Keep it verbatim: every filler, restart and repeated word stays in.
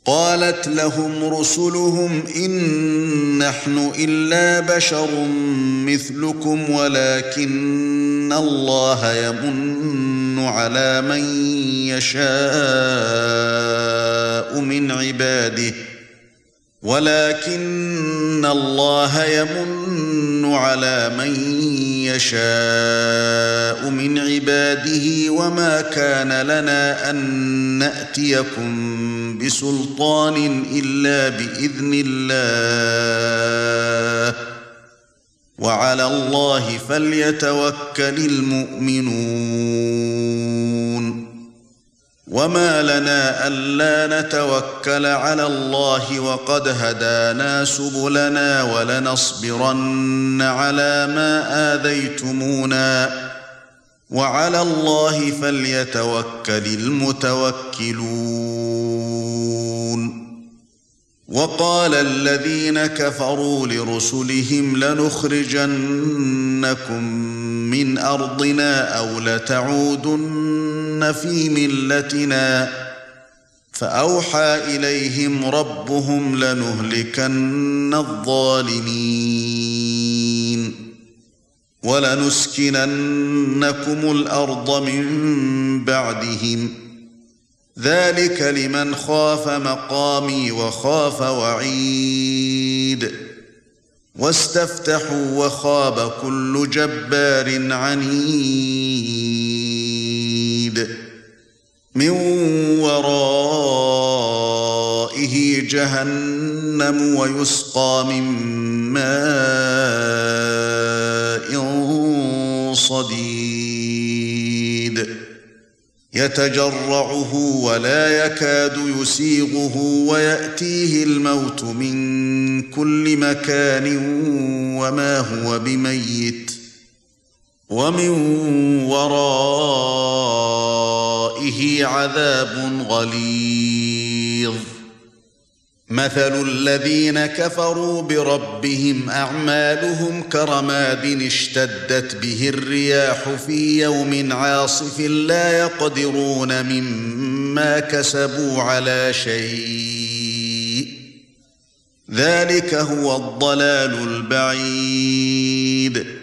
قالت لهم رسلهم إن نحن إلا بشر مثلكم ولكن الله يمن على من يشاء من عباده ولكن الله يمن على من يشاء من عباده وما كان لنا أن نأتيكم بسلطان إلا بإذن الله وعلى الله فليتوكل المؤمنون وما لنا ألا نتوكل على الله وقد هدانا سبلنا ولنصبرن على ما آذيتمونا وعلى الله فليتوكل المتوكلون وقال الذين كفروا لرسلهم لنخرجنكم من أرضنا أو لتعودن في ملتنا فأوحى إليهم ربهم لنهلكن الظالمين ولنسكننكم الأرض من بعدهم ذلك لمن خاف مقامي وخاف وعيد واستفتحوا وخاب كل جبار عنيد من ورائه جهنم ويسقى من ماء صديد يتجرعه ولا يكاد يسيغه ويأتيه الموت من كل مكان وما هو بميت ومن ورائه عذاب غليظ مثل الذين كفروا بربهم أعمالهم كرماد اشتدت به الرياح في يوم عاصف لا يقدرون مما كسبوا على شيء ذلك هو الضلال البعيد